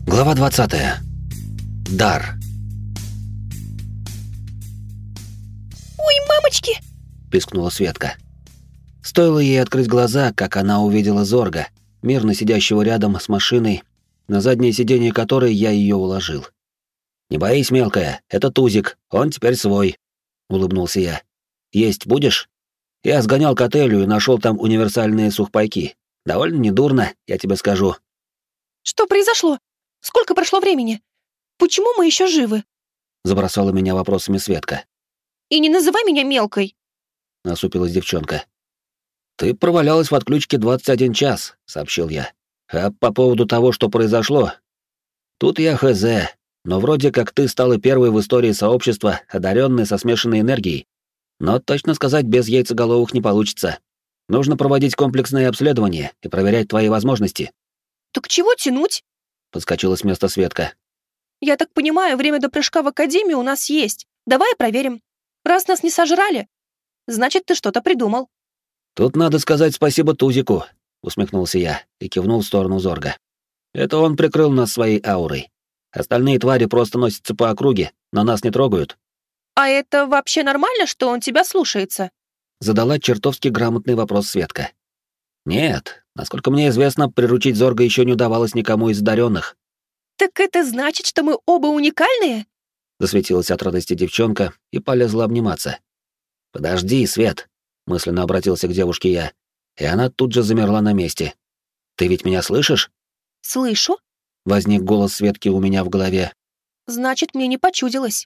Глава 20. Дар. «Ой, мамочки!» — пискнула Светка. Стоило ей открыть глаза, как она увидела Зорга, мирно сидящего рядом с машиной, на заднее сиденье которой я ее уложил. «Не боись, мелкая, это Тузик, он теперь свой», — улыбнулся я. «Есть будешь? Я сгонял к отелю и нашел там универсальные сухпайки. Довольно недурно, я тебе скажу». «Что произошло? Сколько прошло времени? Почему мы еще живы?» — забросала меня вопросами Светка. «И не называй меня мелкой!» — насупилась девчонка. «Ты провалялась в отключке 21 час», — сообщил я. «А по поводу того, что произошло, тут я хз, но вроде как ты стала первой в истории сообщества, одаренной со смешанной энергией. Но точно сказать без яйцеголовых не получится. Нужно проводить комплексное обследование и проверять твои возможности». «Так чего тянуть?» — подскочила с места Светка. «Я так понимаю, время до прыжка в академию у нас есть. Давай проверим. Раз нас не сожрали, значит, ты что-то придумал». «Тут надо сказать спасибо Тузику», — усмехнулся я и кивнул в сторону Зорга. «Это он прикрыл нас своей аурой. Остальные твари просто носятся по округе, но нас не трогают». «А это вообще нормально, что он тебя слушается?» — задала чертовски грамотный вопрос Светка. «Нет, насколько мне известно, приручить Зорга еще не удавалось никому из одаренных». «Так это значит, что мы оба уникальные?» — засветилась от радости девчонка и полезла обниматься. «Подожди, Свет», — мысленно обратился к девушке я, и она тут же замерла на месте. «Ты ведь меня слышишь?» «Слышу. Возник голос Светки у меня в голове. Значит, мне не почудилось.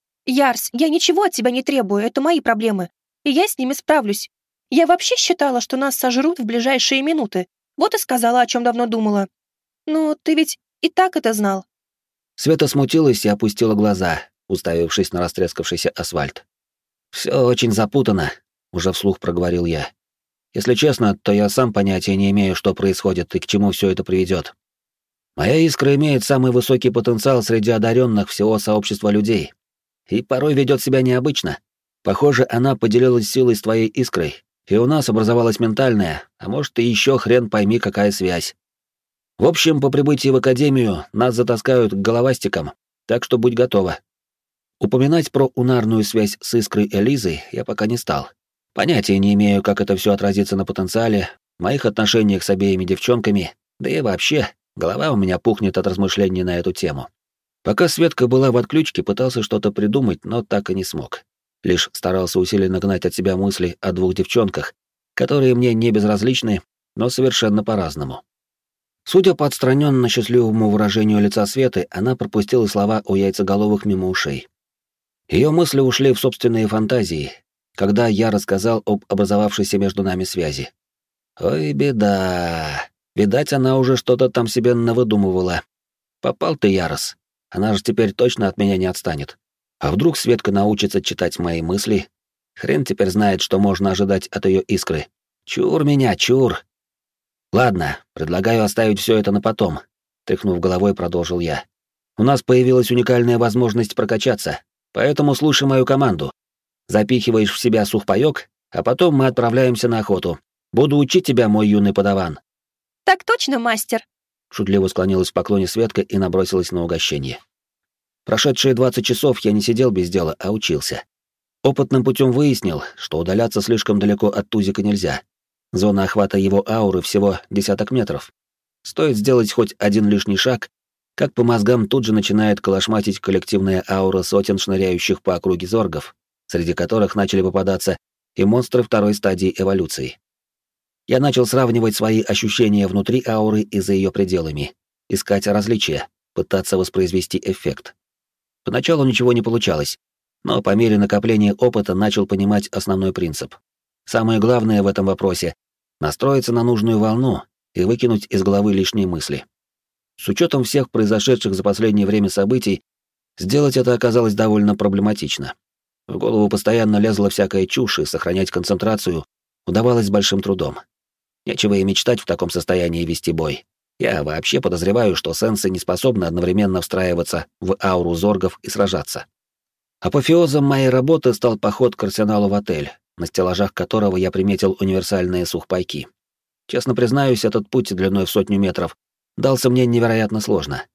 Ярс, я ничего от тебя не требую, это мои проблемы, и я с ними справлюсь. Я вообще считала, что нас сожрут в ближайшие минуты, вот и сказала, о чем давно думала. Но ты ведь и так это знал». Света смутилась и опустила глаза, уставившись на растрескавшийся асфальт. «Все очень запутано», — уже вслух проговорил я. «Если честно, то я сам понятия не имею, что происходит и к чему все это приведет. Моя искра имеет самый высокий потенциал среди одаренных всего сообщества людей. И порой ведет себя необычно. Похоже, она поделилась силой с твоей искрой, и у нас образовалась ментальная, а может и еще хрен пойми какая связь. В общем, по прибытии в академию нас затаскают к головастикам, так что будь готова». Упоминать про унарную связь с искрой Элизы я пока не стал. Понятия не имею, как это все отразится на потенциале, моих отношениях с обеими девчонками, да и вообще, голова у меня пухнет от размышлений на эту тему. Пока Светка была в отключке, пытался что-то придумать, но так и не смог. Лишь старался усиленно гнать от себя мысли о двух девчонках, которые мне не безразличны, но совершенно по-разному. Судя по отстраненно счастливому выражению лица Светы, она пропустила слова о яйцеголовых мимо ушей. Ее мысли ушли в собственные фантазии, когда я рассказал об образовавшейся между нами связи. Ой, беда. Видать, она уже что-то там себе навыдумывала. Попал ты, Ярос. Она же теперь точно от меня не отстанет. А вдруг Светка научится читать мои мысли? Хрен теперь знает, что можно ожидать от ее искры. Чур меня, чур. Ладно, предлагаю оставить все это на потом. Тряхнув головой, продолжил я. У нас появилась уникальная возможность прокачаться, поэтому слушай мою команду. Запихиваешь в себя сухпайок, а потом мы отправляемся на охоту. Буду учить тебя, мой юный подаван. «Так точно, мастер!» Шутливо склонилась в поклоне Светка и набросилась на угощение. Прошедшие 20 часов я не сидел без дела, а учился. Опытным путем выяснил, что удаляться слишком далеко от Тузика нельзя. Зона охвата его ауры всего десяток метров. Стоит сделать хоть один лишний шаг, как по мозгам тут же начинает колошматить коллективная аура сотен шныряющих по округе зоргов, среди которых начали попадаться и монстры второй стадии эволюции. Я начал сравнивать свои ощущения внутри ауры и за ее пределами, искать различия, пытаться воспроизвести эффект. Поначалу ничего не получалось, но по мере накопления опыта начал понимать основной принцип. Самое главное в этом вопросе — настроиться на нужную волну и выкинуть из головы лишние мысли. С учетом всех произошедших за последнее время событий, сделать это оказалось довольно проблематично. В голову постоянно лезла всякая чушь, и сохранять концентрацию удавалось с большим трудом. Нечего и мечтать в таком состоянии вести бой. Я вообще подозреваю, что сенсы не способны одновременно встраиваться в ауру зоргов и сражаться. Апофеозом моей работы стал поход к арсеналу в отель, на стеллажах которого я приметил универсальные сухпайки. Честно признаюсь, этот путь длиной в 100 метров дался мне невероятно сложно.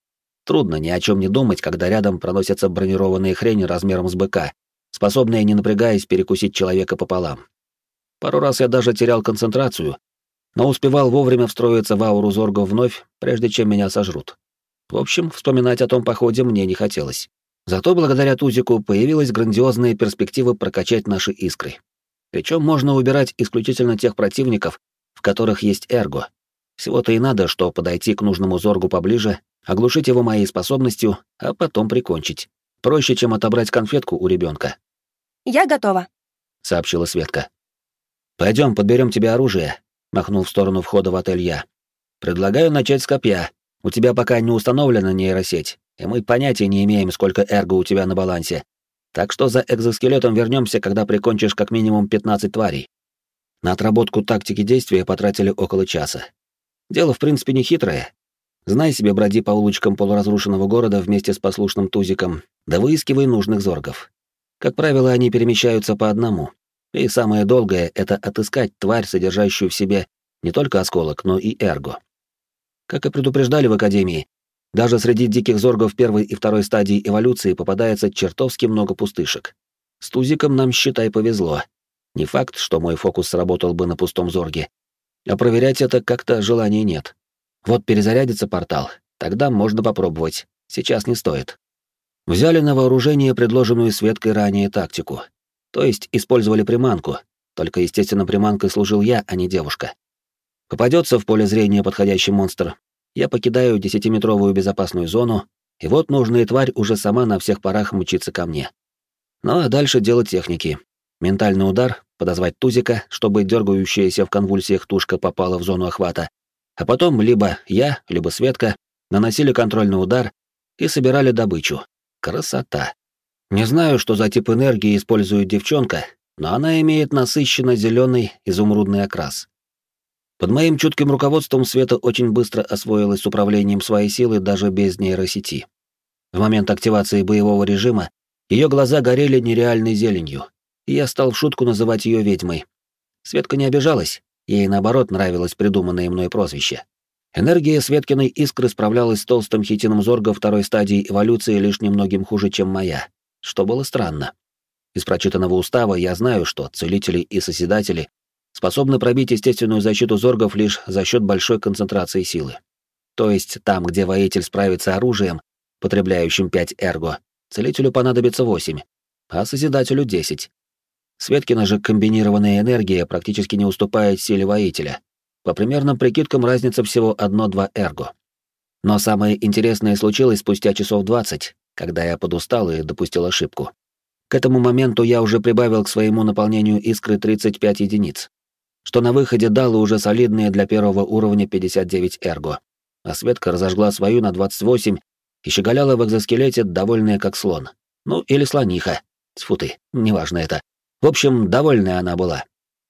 Трудно ни о чем не думать, когда рядом проносятся бронированные хрени размером с быка, способные, не напрягаясь, перекусить человека пополам. Пару раз я даже терял концентрацию, но успевал вовремя встроиться в ауру зоргов вновь, прежде чем меня сожрут. В общем, вспоминать о том походе мне не хотелось. Зато благодаря Тузику появилась грандиозная перспектива прокачать наши искры. Причем можно убирать исключительно тех противников, в которых есть эрго. Всего-то и надо, что подойти к нужному зоргу поближе, оглушить его моей способностью, а потом прикончить. Проще, чем отобрать конфетку у ребенка. «Я готова», — сообщила Светка. «Пойдем, подберем тебе оружие», — махнул в сторону входа в отель я. «Предлагаю начать с копья. У тебя пока не установлена нейросеть, и мы понятия не имеем, сколько эрго у тебя на балансе. Так что за экзоскелетом вернемся, когда прикончишь как минимум 15 тварей». На отработку тактики действия потратили около часа. Дело, в принципе, не хитрое. Знай себе, броди по улочкам полуразрушенного города вместе с послушным Тузиком, да выискивай нужных зоргов. Как правило, они перемещаются по одному. И самое долгое — это отыскать тварь, содержащую в себе не только осколок, но и эрго. Как и предупреждали в Академии, даже среди диких зоргов первой и второй стадии эволюции попадается чертовски много пустышек. С Тузиком нам, считай, повезло. Не факт, что мой фокус сработал бы на пустом зорге, а проверять это как-то желания нет. Вот перезарядится портал, тогда можно попробовать, сейчас не стоит. Взяли на вооружение предложенную Светкой ранее тактику. То есть использовали приманку, только, естественно, приманкой служил я, а не девушка. Попадется в поле зрения подходящий монстр, я покидаю 10-метровую безопасную зону, и вот нужная тварь уже сама на всех парах мчится ко мне. Ну а дальше дело техники. Ментальный удар, подозвать Тузика, чтобы дергающаяся в конвульсиях тушка попала в зону охвата, а потом либо я, либо Светка наносили контрольный удар и собирали добычу. Красота. Не знаю, что за тип энергии использует девчонка, но она имеет насыщенно зеленый изумрудный окрас. Под моим чутким руководством Света очень быстро освоилась с управлением своей силы даже без нейросети. В момент активации боевого режима ее глаза горели нереальной зеленью, и я стал в шутку называть ее ведьмой. Светка не обижалась, ей наоборот нравилось придуманное мной прозвище. Энергия Светкиной искры справлялась с толстым хитином зорга второй стадии эволюции лишь немногим хуже, чем моя, что было странно. Из прочитанного устава я знаю, что целители и созидатели способны пробить естественную защиту зоргов лишь за счет большой концентрации силы. То есть там, где воитель справится оружием, потребляющим 5 эрго, целителю понадобится 8, а созидателю 10. Светкина же комбинированная энергия практически не уступает силе воителя. По примерным прикидкам разница всего 1-2 эрго. Но самое интересное случилось спустя часов 20, когда я подустал и допустил ошибку. К этому моменту я уже прибавил к своему наполнению искры 35 единиц, что на выходе дало уже солидные для первого уровня 59 эрго. А Светка разожгла свою на 28 и щеголяла в экзоскелете, довольная как слон. Ну, или слониха. Тьфу ты, неважно это. В общем, довольная она была.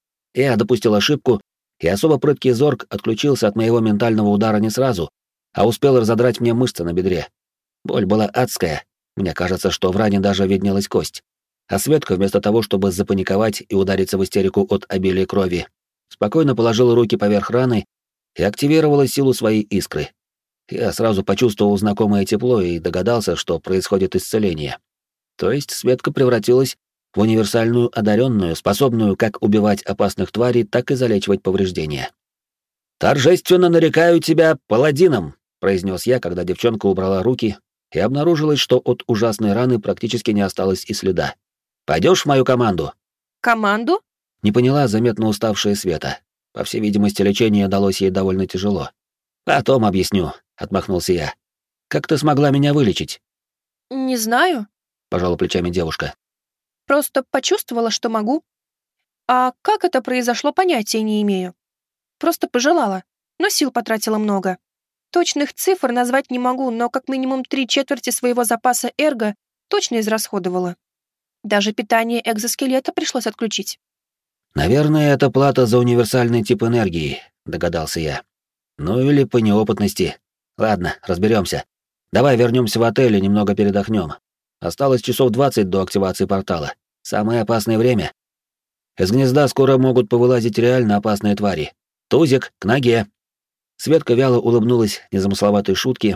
Я допустил ошибку, и особо прыткий зорг отключился от моего ментального удара не сразу, а успел разодрать мне мышцы на бедре. Боль была адская, мне кажется, что в ране даже виднелась кость. А Светка, вместо того, чтобы запаниковать и удариться в истерику от обилия крови, спокойно положила руки поверх раны и активировала силу своей искры. Я сразу почувствовал знакомое тепло и догадался, что происходит исцеление. То есть Светка превратилась в универсальную одаренную, способную как убивать опасных тварей, так и залечивать повреждения. «Торжественно нарекаю тебя паладином», — произнес я, когда девчонка убрала руки, и обнаружилось, что от ужасной раны практически не осталось и следа. «Пойдешь в мою команду?» «Команду?» — не поняла заметно уставшая Света. По всей видимости, лечение далось ей довольно тяжело. «Потом объясню», — отмахнулся я. «Как ты смогла меня вылечить?» «Не знаю», — пожала плечами девушка. «просто почувствовала, что могу. А как это произошло, понятия не имею. Просто пожелала, но сил потратила много. Точных цифр назвать не могу, но как минимум 3/4 своего запаса эрго точно израсходовала. Даже питание экзоскелета пришлось отключить». «Наверное, это плата за универсальный тип энергии», — догадался я. «Ну или по неопытности. Ладно, разберемся. Давай вернемся в отель и немного передохнем. Осталось часов 20 до активации портала. Самое опасное время. Из гнезда скоро могут повылазить реально опасные твари. Тузик, к ноге!» Светка вяло улыбнулась незамысловатой шутке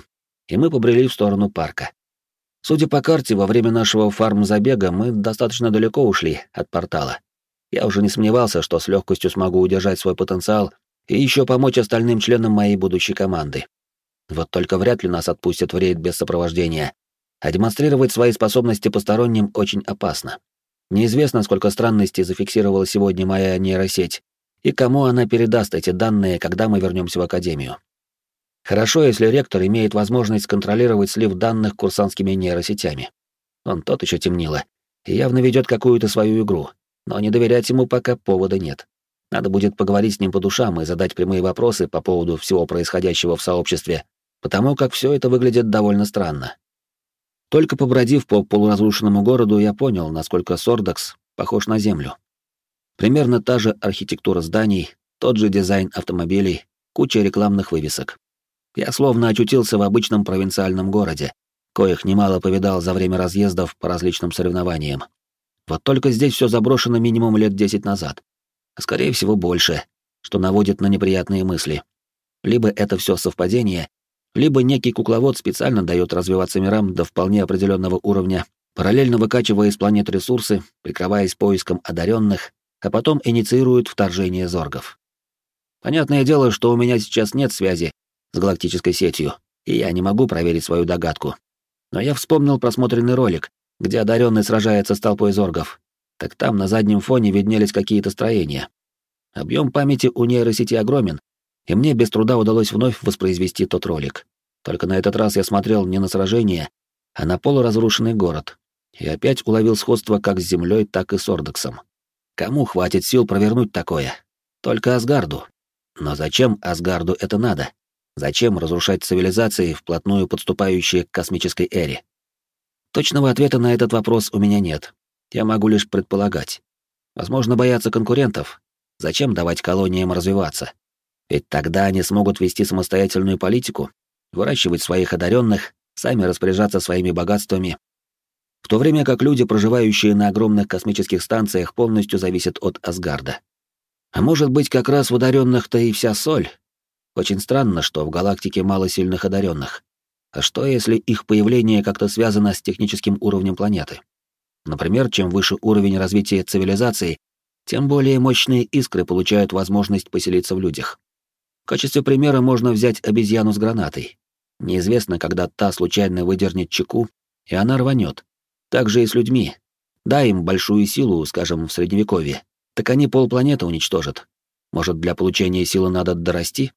и мы побрели в сторону парка. Судя по карте, во время нашего фарм-забега мы достаточно далеко ушли от портала. Я уже не сомневался, что с легкостью смогу удержать свой потенциал и еще помочь остальным членам моей будущей команды. Вот только вряд ли нас отпустят в рейд без сопровождения, а демонстрировать свои способности посторонним очень опасно. Неизвестно, сколько странностей зафиксировала сегодня моя нейросеть, и кому она передаст эти данные, когда мы вернемся в Академию. Хорошо, если ректор имеет возможность контролировать слив данных курсантскими нейросетями. Он тот еще темнило, и явно ведет какую-то свою игру, но не доверять ему пока повода нет. Надо будет поговорить с ним по душам и задать прямые вопросы по поводу всего происходящего в сообществе, потому как все это выглядит довольно странно. Только побродив по полуразрушенному городу, я понял, насколько Сордакс похож на Землю. Примерно та же архитектура зданий, тот же дизайн автомобилей, куча рекламных вывесок. Я словно очутился в обычном провинциальном городе, коих немало повидал за время разъездов по различным соревнованиям. Вот только здесь все заброшено минимум лет 10 назад, а скорее всего больше, что наводит на неприятные мысли. Либо это все совпадение, либо некий кукловод специально дает развиваться мирам до вполне определенного уровня, параллельно выкачивая из планет ресурсы, прикрываясь поиском одаренных, а потом инициирует вторжение зоргов. Понятное дело, что у меня сейчас нет связи с галактической сетью, и я не могу проверить свою догадку. Но я вспомнил просмотренный ролик, где одаренный сражается с толпой зоргов. Так там на заднем фоне виднелись какие-то строения. Объем памяти у нейросети огромен, и мне без труда удалось вновь воспроизвести тот ролик. Только на этот раз я смотрел не на сражение, а на полуразрушенный город, и опять уловил сходство как с Землей, так и с Ордексом. Кому хватит сил провернуть такое? Только Асгарду. Но зачем Асгарду это надо? Зачем разрушать цивилизации, вплотную подступающие к космической эре? Точного ответа на этот вопрос у меня нет. Я могу лишь предполагать. Возможно, боятся конкурентов. Зачем давать колониям развиваться? Ведь тогда они смогут вести самостоятельную политику, выращивать своих одаренных, сами распоряжаться своими богатствами, в то время как люди, проживающие на огромных космических станциях, полностью зависят от Асгарда. А может быть, как раз в одаренных-то и вся соль? Очень странно, что в галактике мало сильных одаренных. А что, если их появление как-то связано с техническим уровнем планеты? Например, чем выше уровень развития цивилизации, тем более мощные искры получают возможность поселиться в людях. В качестве примера можно взять обезьяну с гранатой. Неизвестно, когда та случайно выдернет чеку, и она рванет. Так же и с людьми. Дай им большую силу, скажем, в Средневековье, так они полпланеты уничтожат. Может, для получения силы надо дорасти?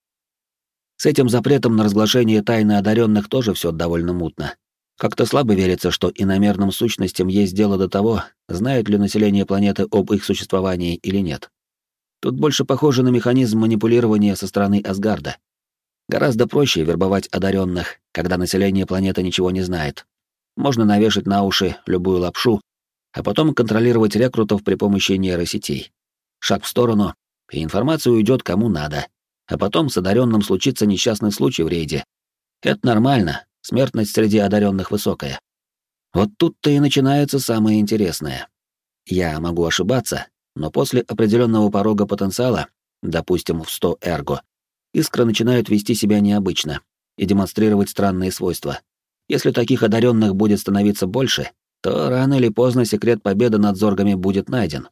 С этим запретом на разглашение тайны одаренных тоже все довольно мутно. Как-то слабо верится, что иномерным сущностям есть дело до того, знает ли население планеты об их существовании или нет. Тут больше похоже на механизм манипулирования со стороны Асгарда. Гораздо проще вербовать одаренных, когда население планеты ничего не знает. Можно навешать на уши любую лапшу, а потом контролировать рекрутов при помощи нейросетей. Шаг в сторону, и информация уйдет кому надо. А потом с одаренным случится несчастный случай в рейде. Это нормально, смертность среди одаренных высокая. Вот тут-то и начинается самое интересное. Я могу ошибаться, но после определенного порога потенциала, допустим, в 100 эрго, искры начинают вести себя необычно и демонстрировать странные свойства. Если таких одаренных будет становиться больше, то рано или поздно секрет победы над зоргами будет найден.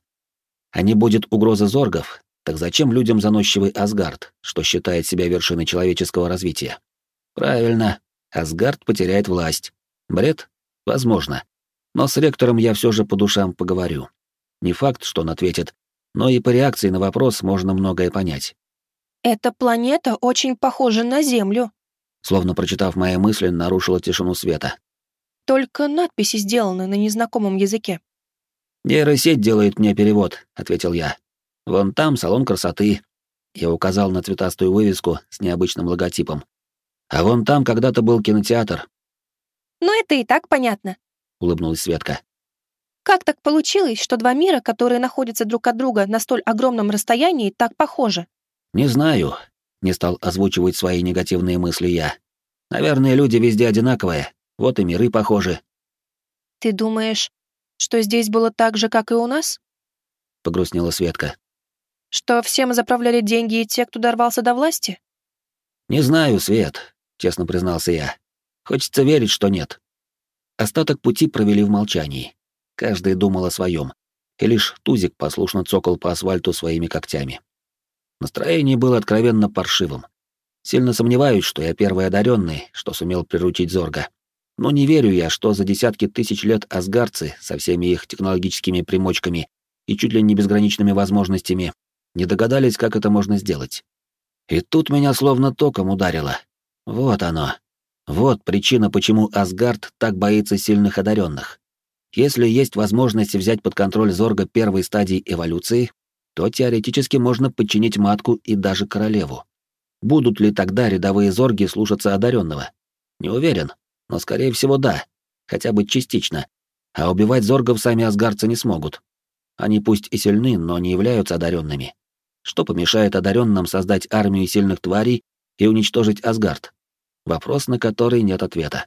А не будет угрозы зоргов, так зачем людям заносчивый Асгард, что считает себя вершиной человеческого развития? Правильно, Асгард потеряет власть. Бред? Возможно. Но с ректором я все же по душам поговорю. Не факт, что он ответит, но и по реакции на вопрос можно многое понять. «Эта планета очень похожа на Землю», словно прочитав мои мысли, нарушила тишину Света. «только надписи сделаны на незнакомом языке». «Нейросеть делает мне перевод», — ответил я. «Вон там салон красоты». Я указал на цветастую вывеску с необычным логотипом. «А вон там когда-то был кинотеатр». «Ну это и так понятно», — улыбнулась Светка. «Как так получилось, что два мира, которые находятся друг от друга на столь огромном расстоянии, так похожи?» «Не знаю», — не стал озвучивать свои негативные мысли я. «Наверное, люди везде одинаковые, вот и миры похожи». «Ты думаешь, что здесь было так же, как и у нас?» — погрустнела Светка. «Что всем заправляли деньги и те, кто дорвался до власти?» «Не знаю, Свет», — честно признался я. Хочется верить, что нет. Остаток пути провели в молчании. Каждый думал о своем, и лишь Тузик послушно цокал по асфальту своими когтями. Настроение было откровенно паршивым. Сильно сомневаюсь, что я первый одаренный, что сумел приручить Зорга. Но не верю я, что за десятки тысяч лет асгарцы со всеми их технологическими примочками и чуть ли не безграничными возможностями не догадались, как это можно сделать. И тут меня словно током ударило. Вот оно. Вот причина, почему Асгард так боится сильных одаренных. Если есть возможность взять под контроль Зорга первой стадии эволюции, то теоретически можно подчинить матку и даже королеву. Будут ли тогда рядовые Зорги слушаться одаренного? Не уверен, но скорее всего да, хотя бы частично. А убивать Зоргов сами асгарцы не смогут. Они пусть и сильны, но не являются одаренными. Что помешает одаренным создать армию сильных тварей и уничтожить Асгард? Вопрос, на который нет ответа.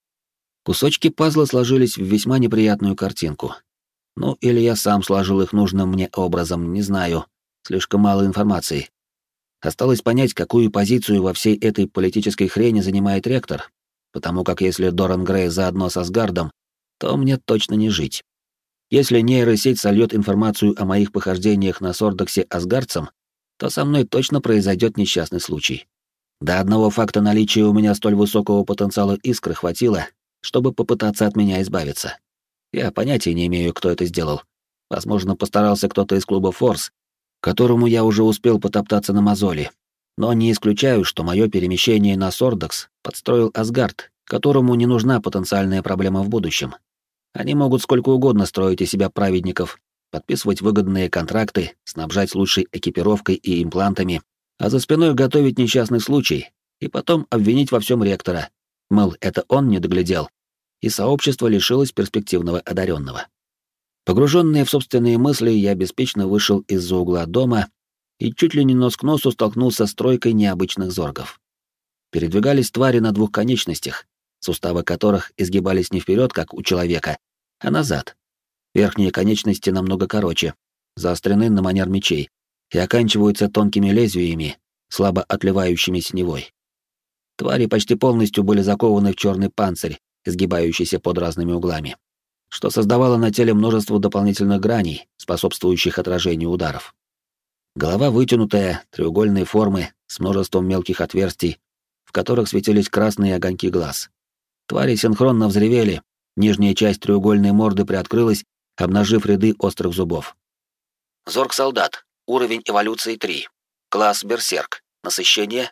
Кусочки пазла сложились в весьма неприятную картинку. Ну, или я сам сложил их нужным мне образом, не знаю. Слишком мало информации. Осталось понять, какую позицию во всей этой политической хрени занимает ректор, потому как если Доран Грей заодно с Асгардом, то мне точно не жить. Если нейросеть сольет информацию о моих похождениях на Сордоксе асгардцам, то со мной точно произойдет несчастный случай. До одного факта наличия у меня столь высокого потенциала искры хватило, чтобы попытаться от меня избавиться. Я понятия не имею, кто это сделал. Возможно, постарался кто-то из клуба «Форс», которому я уже успел потоптаться на мозоли. Но не исключаю, что мое перемещение на Сордокс подстроил Асгард, которому не нужна потенциальная проблема в будущем. Они могут сколько угодно строить из себя праведников, подписывать выгодные контракты, снабжать лучшей экипировкой и имплантами, а за спиной готовить несчастный случай и потом обвинить во всем ректора. Мол, это он не доглядел, и сообщество лишилось перспективного одаренного. Погруженный в собственные мысли, я беспечно вышел из-за угла дома и чуть ли не нос к носу столкнулся с тройкой необычных зоргов. Передвигались твари на двух конечностях, суставы которых изгибались не вперед, как у человека, а назад. Верхние конечности намного короче, заострены на манер мечей и оканчиваются тонкими лезвиями, слабо отливающими синевой. Твари почти полностью были закованы в черный панцирь, изгибающийся под разными углами, что создавало на теле множество дополнительных граней, способствующих отражению ударов. Голова вытянутая, треугольной формы, с множеством мелких отверстий, в которых светились красные огоньки глаз. Твари синхронно взревели, нижняя часть треугольной морды приоткрылась, обнажив ряды острых зубов. Зорг-солдат. Уровень эволюции 3. Класс Берсерк. Насыщение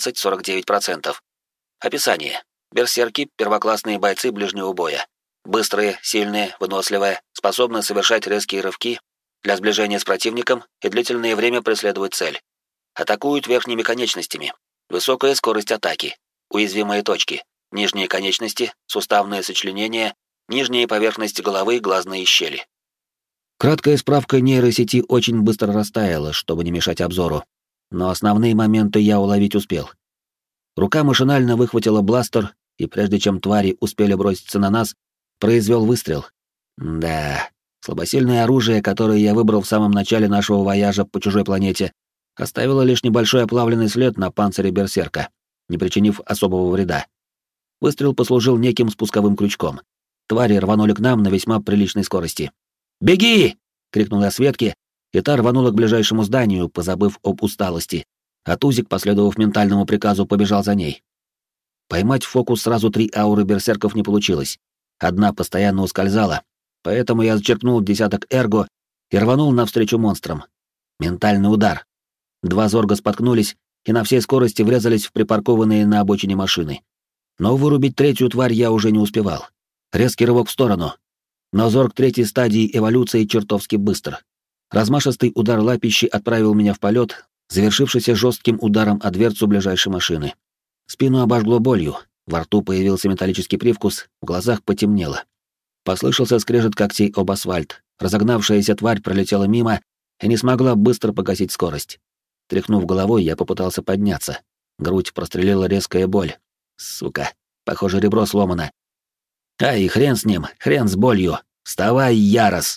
20-49%. Описание. Берсерки — первоклассные бойцы ближнего боя. Быстрые, сильные, выносливые, способны совершать резкие рывки для сближения с противником и длительное время преследовать цель. Атакуют верхними конечностями. Высокая скорость атаки. Уязвимые точки. Нижние конечности, суставные сочленения, нижняя поверхность головы, глазные щели. Краткая справка нейросети очень быстро растаяла, чтобы не мешать обзору, но основные моменты я уловить успел. Рука машинально выхватила бластер, и прежде чем твари успели броситься на нас, произвел выстрел. Да, слабосильное оружие, которое я выбрал в самом начале нашего вояжа по чужой планете, оставило лишь небольшой оплавленный след на панцире берсерка, не причинив особого вреда. Выстрел послужил неким спусковым крючком. Твари рванули к нам на весьма приличной скорости. «Беги!» — крикнул я Светке, и та рванула к ближайшему зданию, позабыв об усталости, а Тузик, последовав ментальному приказу, побежал за ней. Поймать в фокус сразу 3 ауры берсерков не получилось. Одна постоянно ускользала, поэтому я зачерпнул десяток эрго и рванул навстречу монстрам. Ментальный удар. 2 зорга споткнулись и на всей скорости врезались в припаркованные на обочине машины. Но вырубить третью тварь я уже не успевал. Резкий рывок в сторону. Но зорг третьей стадии эволюции чертовски быстр. Размашистый удар лапищи отправил меня в полет, завершившийся жестким ударом о дверцу ближайшей машины. Спину обожгло болью, во рту появился металлический привкус, в глазах потемнело. Послышался скрежет когтей об асфальт. Разогнавшаяся тварь пролетела мимо и не смогла быстро погасить скорость. Тряхнув головой, я попытался подняться. Грудь прострелила резкая боль. Сука, похоже, ребро сломано. Ай, хрен с ним, хрен с болью. Вставай, Ярос!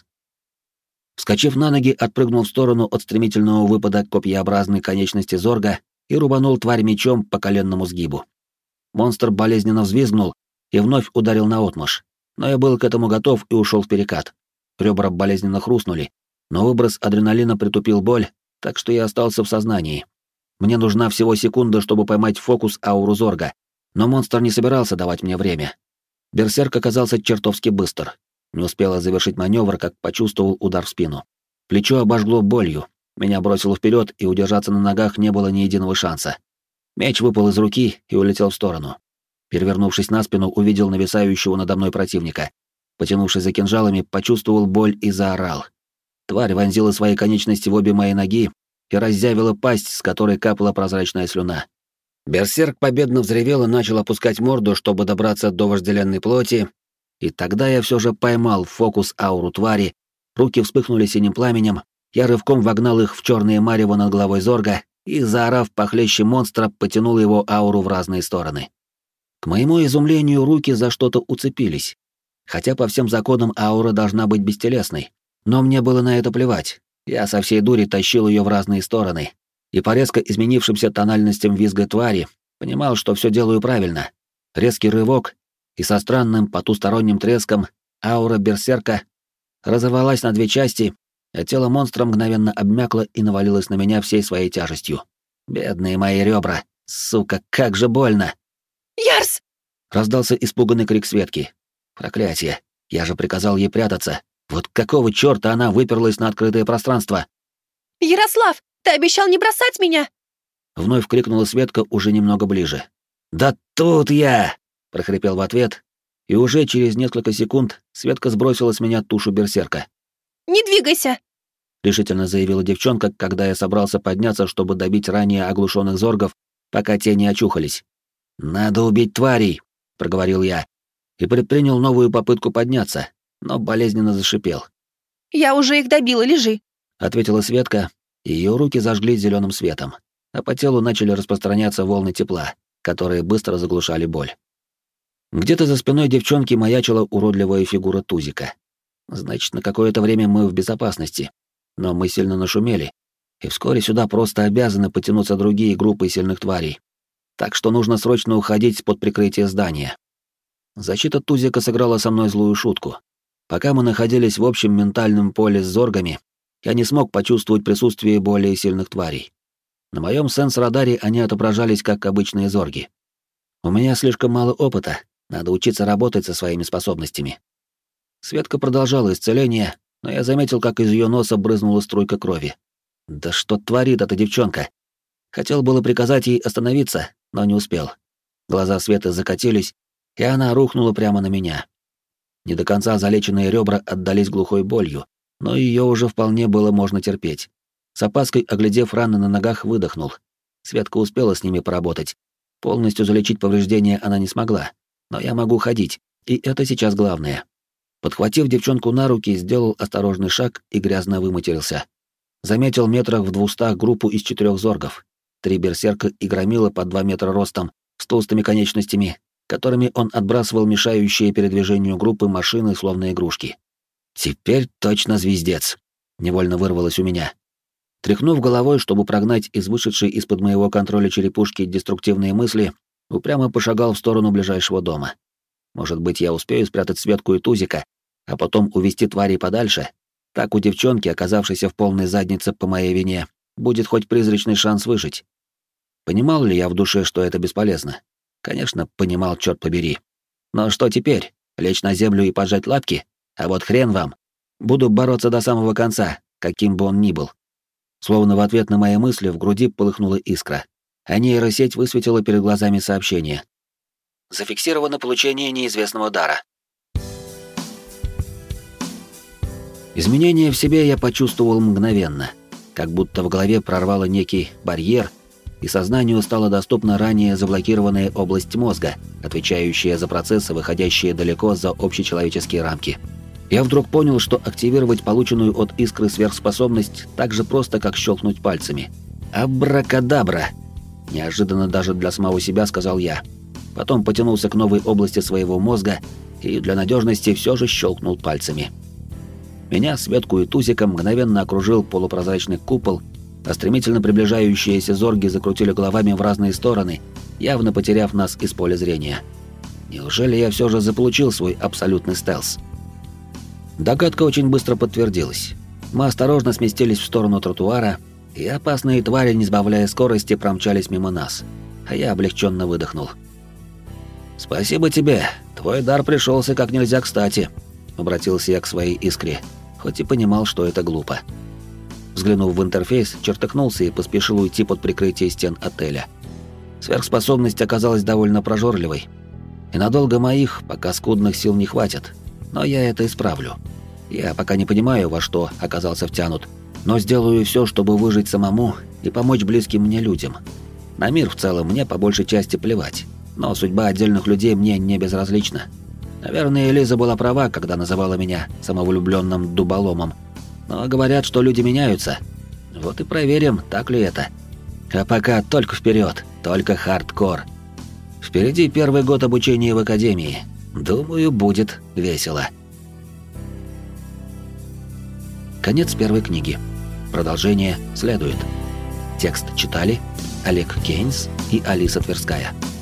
Вскочив на ноги, отпрыгнул в сторону от стремительного выпада копьеобразной конечности зорга и рубанул тварь мечом по коленному сгибу. Монстр болезненно взвизгнул и вновь ударил наотмашь. Но я был к этому готов и ушел в перекат. Ребра болезненно хрустнули, но выброс адреналина притупил боль, так что я остался в сознании. Мне нужна всего секунда, чтобы поймать фокус ауру Зорга, но монстр не собирался давать мне время. Берсерк оказался чертовски быстр. Не успела завершить маневр, как почувствовал удар в спину. Плечо обожгло болью, меня бросило вперед, и удержаться на ногах не было ни единого шанса. Меч выпал из руки и улетел в сторону. Перевернувшись на спину, увидел нависающего надо мной противника. Потянувшись за кинжалами, почувствовал боль и заорал. Тварь вонзила свои конечности в обе мои ноги и разъявила пасть, с которой капала прозрачная слюна. Берсерк победно взревел и начал опускать морду, чтобы добраться до вожделенной плоти, и тогда я все же поймал в фокус ауру твари, руки вспыхнули синим пламенем, я рывком вогнал их в черные марево над головой Зорга и, заорав похлеще монстра, потянул его ауру в разные стороны. К моему изумлению, руки за что-то уцепились. Хотя по всем законам аура должна быть бестелесной. Но мне было на это плевать. Я со всей дури тащил ее в разные стороны. И по резко изменившимся тональностям визга твари понимал, что все делаю правильно. Резкий рывок, и со странным потусторонним треском аура берсерка разорвалась на две части, а тело монстра мгновенно обмякло и навалилось на меня всей своей тяжестью. Бедные мои ребра! Сука, как же больно! «Ярс!» — раздался испуганный крик Светки. Проклятие! Я же приказал ей прятаться. Вот какого чёрта она выперлась на открытое пространство? «Ярослав, ты обещал не бросать меня!» Вновь крикнула Светка уже немного ближе. «Да тут я!» — прохрипел в ответ, и уже через несколько секунд Светка сбросила с меня тушу берсерка. «Не двигайся!» — решительно заявила девчонка, когда я собрался подняться, чтобы добить ранее оглушенных зоргов, пока те не очухались. «Надо убить тварей!» — проговорил я, и предпринял новую попытку подняться, но болезненно зашипел. «Я уже их добила, лежи!» — ответила Светка, и ее руки зажгли зеленым светом, а по телу начали распространяться волны тепла, которые быстро заглушали боль. Где-то за спиной девчонки маячила уродливая фигура Тузика. Значит, на какое-то время мы в безопасности, но мы сильно нашумели, и вскоре сюда просто обязаны потянуться другие группы сильных тварей. Так что нужно срочно уходить под прикрытие здания. Защита Тузика сыграла со мной злую шутку. Пока мы находились в общем ментальном поле с зоргами, я не смог почувствовать присутствие более сильных тварей. На моем сенс-радаре они отображались как обычные зорги. У меня слишком мало опыта, надо учиться работать со своими способностями. Светка продолжала исцеление, но я заметил, как из ее носа брызнула струйка крови. Да что творит эта девчонка? Хотел было приказать ей остановиться, но не успел. Глаза Светы закатились, и она рухнула прямо на меня. Не до конца залеченные ребра отдались глухой болью, но ее уже вполне было можно терпеть. С опаской, оглядев раны на ногах, выдохнул. Светка успела с ними поработать. Полностью залечить повреждения она не смогла, но я могу ходить, и это сейчас главное. Подхватив девчонку на руки, сделал осторожный шаг и грязно выматерился. Заметил метрах в 200 группу из 4 зоргов. 3 берсерка и громила под 2 метра ростом, с толстыми конечностями, которыми он отбрасывал мешающие передвижению группы машины, словно игрушки. «Теперь точно звездец», — невольно вырвалось у меня. Тряхнув головой, чтобы прогнать из вышедшей из-под моего контроля черепушки деструктивные мысли, упрямо пошагал в сторону ближайшего дома. Может быть, я успею спрятать Светку и Тузика, а потом увести тварей подальше? Так у девчонки, оказавшейся в полной заднице по моей вине, будет хоть призрачный шанс выжить. Понимал ли я в душе, что это бесполезно? Конечно, понимал, черт побери. Но что теперь? Лечь на землю и поджать лапки? А вот хрен вам. Буду бороться до самого конца, каким бы он ни был. Словно в ответ на мои мысли в груди полыхнула искра, а нейросеть высветила перед глазами сообщение. Зафиксировано получение неизвестного дара. Изменения в себе я почувствовал мгновенно, как будто в голове прорвало некий барьер, и сознанию стала доступна ранее заблокированная область мозга, отвечающая за процессы, выходящие далеко за общечеловеческие рамки. Я вдруг понял, что активировать полученную от искры сверхспособность так же просто, как щелкнуть пальцами. «Абракадабра!» Неожиданно даже для самого себя сказал я. Потом потянулся к новой области своего мозга и для надежности все же щелкнул пальцами. Меня, Светку и Тузика мгновенно окружил полупрозрачный купол, а стремительно приближающиеся зорги закрутили головами в разные стороны, явно потеряв нас из поля зрения. Неужели я все же заполучил свой абсолютный стелс? Догадка очень быстро подтвердилась. Мы осторожно сместились в сторону тротуара, и опасные твари, не сбавляя скорости, промчались мимо нас, а я облегченно выдохнул. «Спасибо тебе, твой дар пришелся как нельзя кстати», — обратился я к своей искре, хоть и понимал, что это глупо. Взглянув в интерфейс, чертыхнулся и поспешил уйти под прикрытие стен отеля. Сверхспособность оказалась довольно прожорливой, и надолго моих, пока скудных сил не хватит, но я это исправлю. Я пока не понимаю, во что оказался втянут, но сделаю все, чтобы выжить самому и помочь близким мне людям. На мир в целом мне по большей части плевать, но судьба отдельных людей мне не безразлична. Наверное, Элиза была права, когда называла меня самовлюбленным дуболомом. Но говорят, что люди меняются. Вот и проверим, так ли это. А пока только вперед, только хардкор. Впереди первый год обучения в академии. Думаю, будет весело. Конец первой книги. Продолжение следует. Текст читали Олег Кейнс и Алиса Тверская.